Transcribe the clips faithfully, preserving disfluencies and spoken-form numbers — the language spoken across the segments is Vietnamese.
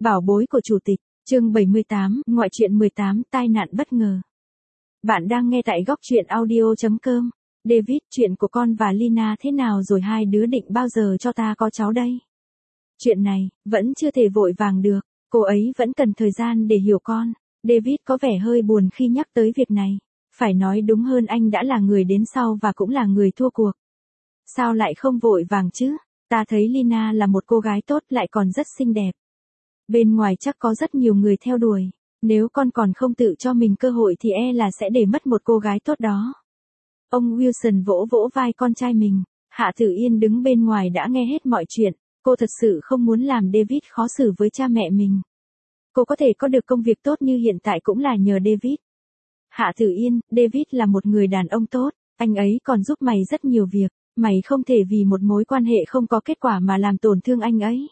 Bảo bối của chủ tịch, chương bảy mươi tám, ngoại truyện mười tám, tai nạn bất ngờ. Bạn đang nghe tại góc truyện audio chấm com. David, chuyện của con và Lina thế nào rồi, hai đứa định bao giờ cho ta có cháu đây? Chuyện này, vẫn chưa thể vội vàng được, cô ấy vẫn cần thời gian để hiểu con. David có vẻ hơi buồn khi nhắc tới việc này. Phải nói đúng hơn, anh đã là người đến sau và cũng là người thua cuộc. Sao lại không vội vàng chứ? Ta thấy Lina là một cô gái tốt, lại còn rất xinh đẹp. Bên ngoài chắc có rất nhiều người theo đuổi. Nếu con còn không tự cho mình cơ hội thì e là sẽ để mất một cô gái tốt đó. Ông Wilson vỗ vỗ vai con trai mình. Hạ Tử Yên đứng bên ngoài đã nghe hết mọi chuyện. Cô thật sự không muốn làm David khó xử với cha mẹ mình. Cô có thể có được công việc tốt như hiện tại cũng là nhờ David. Hạ Tử Yên, David là một người đàn ông tốt. Anh ấy còn giúp mày rất nhiều việc. Mày không thể vì một mối quan hệ không có kết quả mà làm tổn thương anh ấy.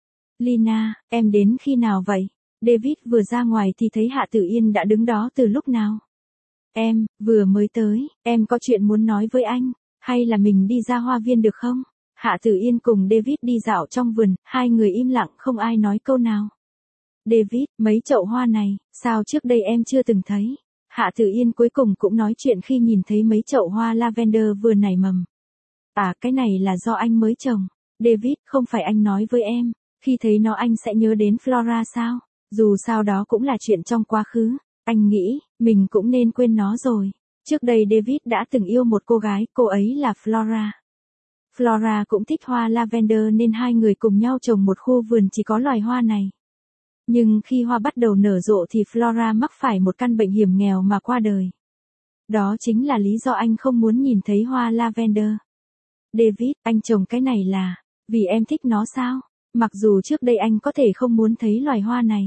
Lina, em đến khi nào vậy? David vừa ra ngoài thì thấy Hạ Tử Yên đã đứng đó từ lúc nào. Em, vừa mới tới, em có chuyện muốn nói với anh, hay là mình đi ra hoa viên được không? Hạ Tử Yên cùng David đi dạo trong vườn, hai người im lặng không ai nói câu nào. David, mấy chậu hoa này, sao trước đây em chưa từng thấy? Hạ Tử Yên cuối cùng cũng nói chuyện khi nhìn thấy mấy chậu hoa lavender vừa nảy mầm. À, cái này là do anh mới trồng. David, không phải anh nói với em, khi thấy nó anh sẽ nhớ đến Flora sao? Dù sao đó cũng là chuyện trong quá khứ. Anh nghĩ, mình cũng nên quên nó rồi. Trước đây David đã từng yêu một cô gái, cô ấy là Flora. Flora cũng thích hoa lavender nên hai người cùng nhau trồng một khu vườn chỉ có loài hoa này. Nhưng khi hoa bắt đầu nở rộ thì Flora mắc phải một căn bệnh hiểm nghèo mà qua đời. Đó chính là lý do anh không muốn nhìn thấy hoa lavender. David, anh trồng cái này là vì em thích nó sao? Mặc dù trước đây anh có thể không muốn thấy loài hoa này.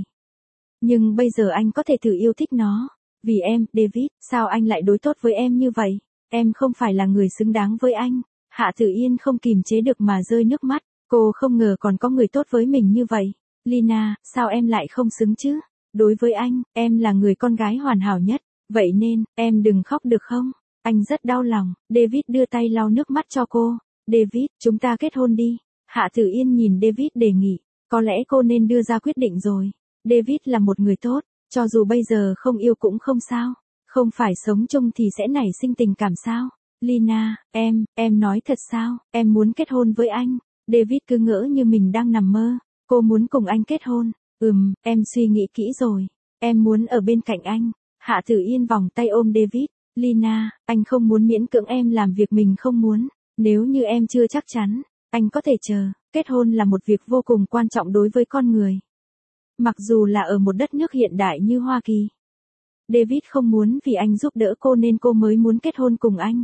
Nhưng bây giờ anh có thể thử yêu thích nó. Vì em, David, sao anh lại đối tốt với em như vậy? Em không phải là người xứng đáng với anh. Hạ Tử Yên không kìm chế được mà rơi nước mắt. Cô không ngờ còn có người tốt với mình như vậy. Lina, sao em lại không xứng chứ? Đối với anh, em là người con gái hoàn hảo nhất. Vậy nên, em đừng khóc được không? Anh rất đau lòng. David đưa tay lau nước mắt cho cô. David, chúng ta kết hôn đi. Hạ Tử Yên nhìn David đề nghị. Có lẽ cô nên đưa ra quyết định rồi. David là một người tốt, cho dù bây giờ không yêu cũng không sao. Không phải sống chung thì sẽ nảy sinh tình cảm sao? Lina, em, em nói thật sao? Em muốn kết hôn với anh. David cứ ngỡ như mình đang nằm mơ. Cô muốn cùng anh kết hôn. Ừm, em suy nghĩ kỹ rồi. Em muốn ở bên cạnh anh. Hạ Tử Yên vòng tay ôm David. Lina, anh không muốn miễn cưỡng em làm việc mình không muốn. Nếu như em chưa chắc chắn, anh có thể chờ. Kết hôn là một việc vô cùng quan trọng đối với con người. Mặc dù là ở một đất nước hiện đại như Hoa Kỳ. David không muốn vì anh giúp đỡ cô nên cô mới muốn kết hôn cùng anh.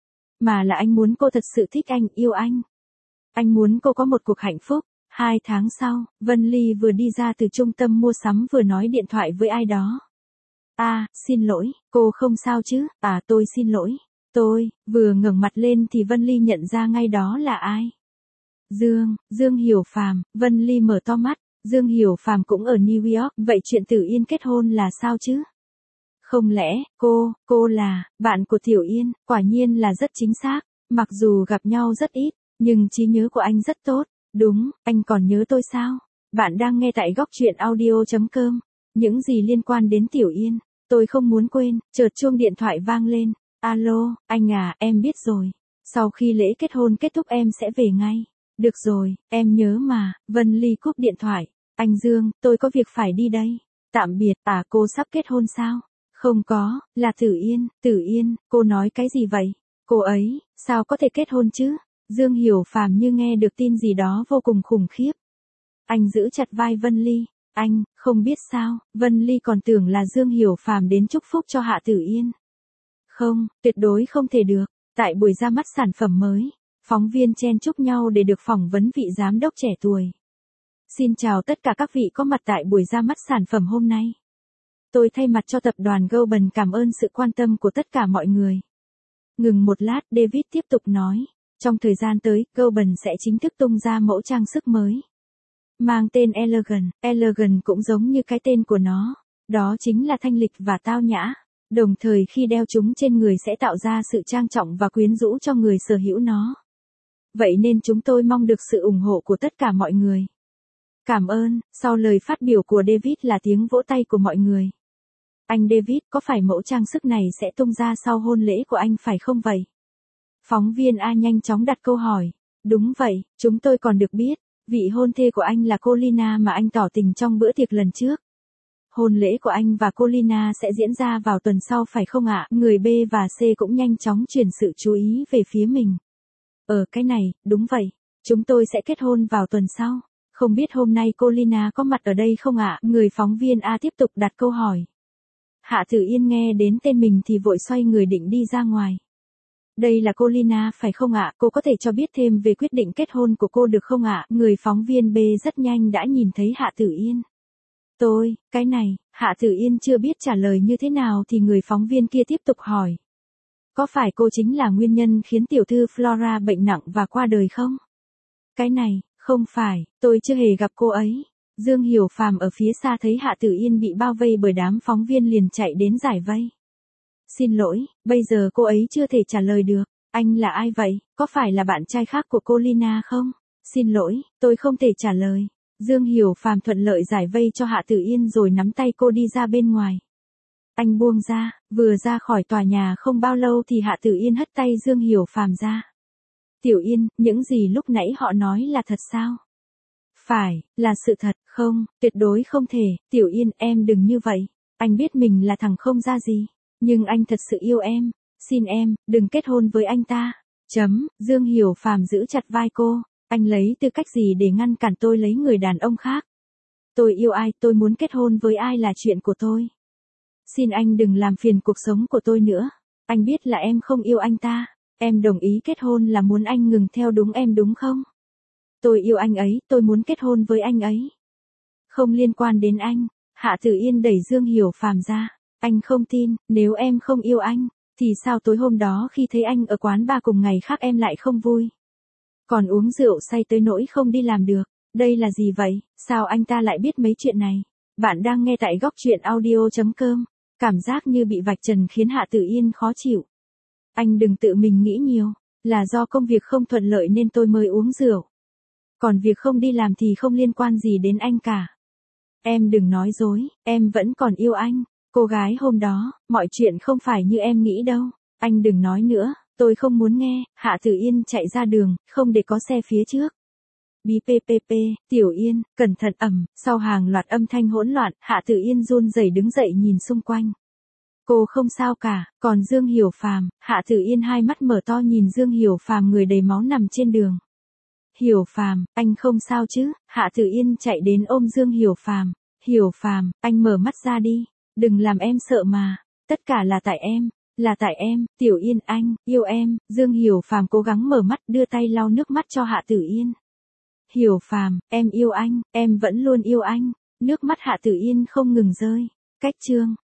Mà là anh muốn cô thật sự thích anh, yêu anh. Anh muốn cô có một cuộc hạnh phúc. Hai tháng sau, Vân Ly vừa đi ra từ trung tâm mua sắm vừa nói điện thoại với ai đó. À, xin lỗi, cô không sao chứ? À, tôi xin lỗi. Tôi, vừa ngẩng mặt lên thì Vân Ly nhận ra ngay đó là ai. Dương, Dương Hiểu Phàm. Vân Ly mở to mắt. Dương Hiểu Phàm cũng ở New York, vậy chuyện Tử Yên kết hôn là sao chứ? Không lẽ, cô, cô là, bạn của Tiểu Yên, quả nhiên là rất chính xác, mặc dù gặp nhau rất ít, nhưng trí nhớ của anh rất tốt, đúng, anh còn nhớ tôi sao? Bạn đang nghe tại góc truyện audio chấm com, những gì liên quan đến Tiểu Yên, tôi không muốn quên, chợt chuông điện thoại vang lên, alo, anh à, em biết rồi, sau khi lễ kết hôn kết thúc em sẽ về ngay. Được rồi, em nhớ mà. Vân Ly cúp điện thoại. Anh Dương, tôi có việc phải đi đây. Tạm biệt. À, cô sắp kết hôn sao? Không có, là Tử Yên. Tử Yên, cô nói cái gì vậy? Cô ấy, sao có thể kết hôn chứ? Dương Hiểu Phàm như nghe được tin gì đó vô cùng khủng khiếp. Anh giữ chặt vai Vân Ly. Anh, không biết sao, Vân Ly còn tưởng là Dương Hiểu Phàm đến chúc phúc cho Hạ Tử Yên. Không, tuyệt đối không thể được. Tại buổi ra mắt sản phẩm mới, phóng viên chen chúc nhau để được phỏng vấn vị giám đốc trẻ tuổi. Xin chào tất cả các vị có mặt tại buổi ra mắt sản phẩm hôm nay. Tôi thay mặt cho tập đoàn Goben cảm ơn sự quan tâm của tất cả mọi người. Ngừng một lát, David tiếp tục nói. Trong thời gian tới, Goben sẽ chính thức tung ra mẫu trang sức mới. Mang tên Elegant. Elegant cũng giống như cái tên của nó. Đó chính là thanh lịch và tao nhã. Đồng thời khi đeo chúng trên người sẽ tạo ra sự trang trọng và quyến rũ cho người sở hữu nó. Vậy nên chúng tôi mong được sự ủng hộ của tất cả mọi người. Cảm ơn, sau lời phát biểu của David là tiếng vỗ tay của mọi người. Anh David, có phải mẫu trang sức này sẽ tung ra sau hôn lễ của anh phải không vậy? Phóng viên A nhanh chóng đặt câu hỏi. Đúng vậy, chúng tôi còn được biết, vị hôn thê của anh là cô Lina mà anh tỏ tình trong bữa tiệc lần trước. Hôn lễ của anh và cô Lina sẽ diễn ra vào tuần sau phải không ạ? Người B và C cũng nhanh chóng chuyển sự chú ý về phía mình. Ờ cái này, đúng vậy, chúng tôi sẽ kết hôn vào tuần sau. Không biết hôm nay cô Lina có mặt ở đây không ạ? Người phóng viên A tiếp tục đặt câu hỏi. Hạ Tử Yên nghe đến tên mình thì vội xoay người định đi ra ngoài. Đây là cô Lina phải không ạ? Cô có thể cho biết thêm về quyết định kết hôn của cô được không ạ? Người phóng viên B rất nhanh đã nhìn thấy Hạ Tử Yên. Tôi, cái này, Hạ Tử Yên chưa biết trả lời như thế nào thì người phóng viên kia tiếp tục hỏi. Có phải cô chính là nguyên nhân khiến tiểu thư Flora bệnh nặng và qua đời không? Cái này, không phải, tôi chưa hề gặp cô ấy. Dương Hiểu Phàm ở phía xa thấy Hạ Tử Yên bị bao vây bởi đám phóng viên liền chạy đến giải vây. Xin lỗi, bây giờ cô ấy chưa thể trả lời được. Anh là ai vậy? Có phải là bạn trai khác của cô Lina không? Xin lỗi, tôi không thể trả lời. Dương Hiểu Phàm thuận lợi giải vây cho Hạ Tử Yên rồi nắm tay cô đi ra bên ngoài. Anh buông ra, vừa ra khỏi tòa nhà không bao lâu thì Hạ Tử Yên hất tay Dương Hiểu Phàm ra. Tiểu Yên, những gì lúc nãy họ nói là thật sao? Phải, là sự thật, không, tuyệt đối không thể, Tiểu Yên em đừng như vậy. Anh biết mình là thằng không ra gì, nhưng anh thật sự yêu em, xin em, đừng kết hôn với anh ta. Chấm, Dương Hiểu Phàm giữ chặt vai cô, anh lấy tư cách gì để ngăn cản tôi lấy người đàn ông khác? Tôi yêu ai, tôi muốn kết hôn với ai là chuyện của tôi. Xin anh đừng làm phiền cuộc sống của tôi nữa, anh biết là em không yêu anh ta, em đồng ý kết hôn là muốn anh ngừng theo đúng em đúng không? Tôi yêu anh ấy, tôi muốn kết hôn với anh ấy. Không liên quan đến anh, Hạ Tử Yên đẩy Dương Hiểu Phàm ra. Anh không tin, nếu em không yêu anh, thì sao tối hôm đó khi thấy anh ở quán bar cùng ngày khác em lại không vui? Còn uống rượu say tới nỗi không đi làm được, đây là gì vậy, sao anh ta lại biết mấy chuyện này? Bạn đang nghe tại góc truyện audio chấm com, cảm giác như bị vạch trần khiến Hạ Tử Yên khó chịu. Anh đừng tự mình nghĩ nhiều, là do công việc không thuận lợi nên tôi mới uống rượu. Còn việc không đi làm thì không liên quan gì đến anh cả. Em đừng nói dối, em vẫn còn yêu anh. Cô gái hôm đó, mọi chuyện không phải như em nghĩ đâu. Anh đừng nói nữa, tôi không muốn nghe. Hạ Tử Yên chạy ra đường, không để có xe phía trước. Bí pê pê pê, Tiểu Yên, cẩn thận ầm, sau hàng loạt âm thanh hỗn loạn, Hạ Tử Yên run rẩy đứng dậy nhìn xung quanh. Cô không sao cả, còn Dương Hiểu Phàm, Hạ Tử Yên hai mắt mở to nhìn Dương Hiểu Phàm người đầy máu nằm trên đường. Hiểu Phàm, anh không sao chứ? Hạ Tử Yên chạy đến ôm Dương Hiểu Phàm. Hiểu Phàm, anh mở mắt ra đi, đừng làm em sợ mà, tất cả là tại em, là tại em, Tiểu Yên anh, yêu em. Dương Hiểu Phàm cố gắng mở mắt đưa tay lau nước mắt cho Hạ Tử Yên. Hiểu Phàm, em yêu anh, em vẫn luôn yêu anh. Nước mắt Hạ Tử Yên không ngừng rơi. Cách chương